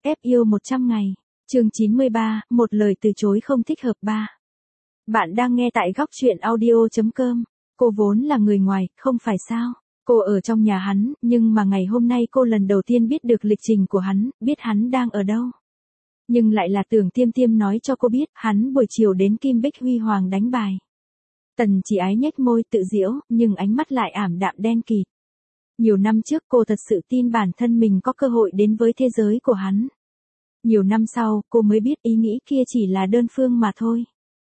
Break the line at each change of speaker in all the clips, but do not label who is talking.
Ép yêu 100 ngày. Chương 93, một lời từ chối không thích hợp 3. Bạn đang nghe tại góc truyện audio.com. Cô vốn là người ngoài, không phải sao? Cô ở trong nhà hắn, nhưng mà ngày hôm nay cô lần đầu tiên biết được lịch trình của hắn, biết hắn đang ở đâu. Nhưng lại là Tưởng Tiêm Tiêm nói cho cô biết, hắn buổi chiều đến Kim Bích Huy Hoàng đánh bài. Tần Chỉ Ái nhếch môi tự giễu, nhưng ánh mắt lại ảm đạm đen kịt. Nhiều năm trước cô thật sự tin bản thân mình có cơ hội đến với thế giới của hắn. Nhiều năm sau, cô mới biết ý nghĩ kia chỉ là đơn phương mà thôi.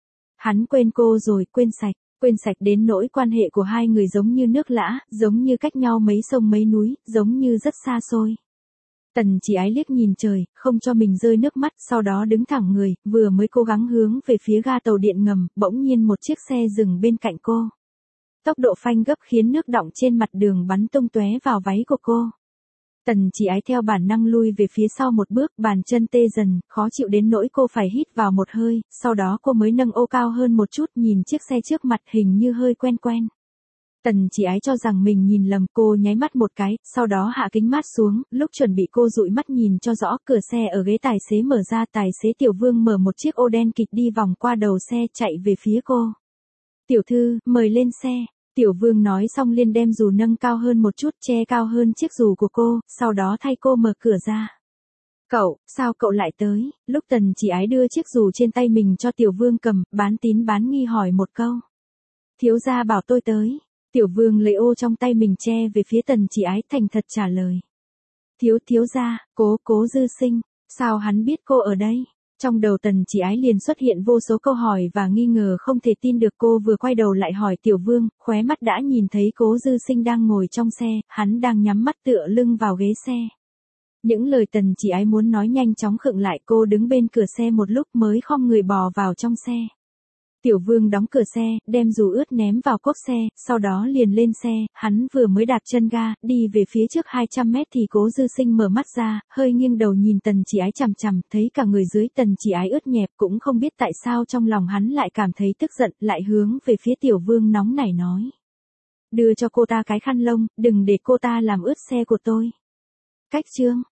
Hắn quên cô rồi, quên sạch đến nỗi quan hệ của hai người giống như nước lã, giống như cách nhau mấy sông mấy núi, giống như rất xa xôi. Tần Chỉ Ái liếc nhìn trời, không cho mình rơi nước mắt, sau đó đứng thẳng người, vừa mới cố gắng hướng về phía ga tàu điện ngầm, bỗng nhiên một chiếc xe dừng bên cạnh cô. Tốc độ phanh gấp khiến nước đọng trên mặt đường bắn tung tóe vào váy của cô. Tần Chỉ Ái theo bản năng lui về phía sau một bước, bàn chân tê dần, khó chịu đến nỗi cô phải hít vào một hơi, sau đó cô mới nâng ô cao hơn một chút, nhìn chiếc xe trước mặt hình như hơi quen quen. Tần Chỉ Ái cho rằng mình nhìn lầm, cô nháy mắt một cái, sau đó hạ kính mát xuống, lúc chuẩn bị cô dụi mắt nhìn cho rõ, cửa xe ở ghế tài xế mở ra, tài xế Tiểu Vương mở một chiếc ô đen kịt đi vòng qua đầu xe chạy về phía cô. Tiểu thư, mời lên xe. Tiểu Vương nói xong liền đem dù nâng cao hơn một chút, che cao hơn chiếc dù của cô, sau đó thay cô mở cửa ra. Cậu, sao cậu lại tới? Lúc Tần Chỉ Ái đưa chiếc dù trên tay mình cho Tiểu Vương cầm, bán tín bán nghi hỏi một câu. Thiếu gia bảo tôi tới. Tiểu Vương lấy ô trong tay mình che về phía Tần Chỉ Ái, thành thật trả lời. Thiếu gia, cố Dư Sinh, sao hắn biết cô ở đây? Trong đầu Tần Chỉ Ái liền xuất hiện vô số câu hỏi và nghi ngờ, không thể tin được. Cô vừa quay đầu lại hỏi Tiểu Vương, khóe mắt đã nhìn thấy Cố Dư Sinh đang ngồi trong xe, hắn đang nhắm mắt tựa lưng vào ghế xe. Những lời Tần Chỉ Ái muốn nói nhanh chóng khựng lại, cô đứng bên cửa xe một lúc mới khom người bò vào trong xe. Tiểu Vương đóng cửa xe, đem dù ướt ném vào cốp xe, sau đó liền lên xe, hắn vừa mới đạp chân ga, đi về phía trước 200 mét thì Cố Dư Sinh mở mắt ra, hơi nghiêng đầu nhìn Tần Chỉ Ái chằm chằm, thấy cả người dưới Tần Chỉ Ái ướt nhẹp, cũng không biết tại sao trong lòng hắn lại cảm thấy tức giận, lại hướng về phía Tiểu Vương nóng nảy nói. Đưa cho cô ta cái khăn lông, đừng để cô ta làm ướt xe của tôi. Cách chương.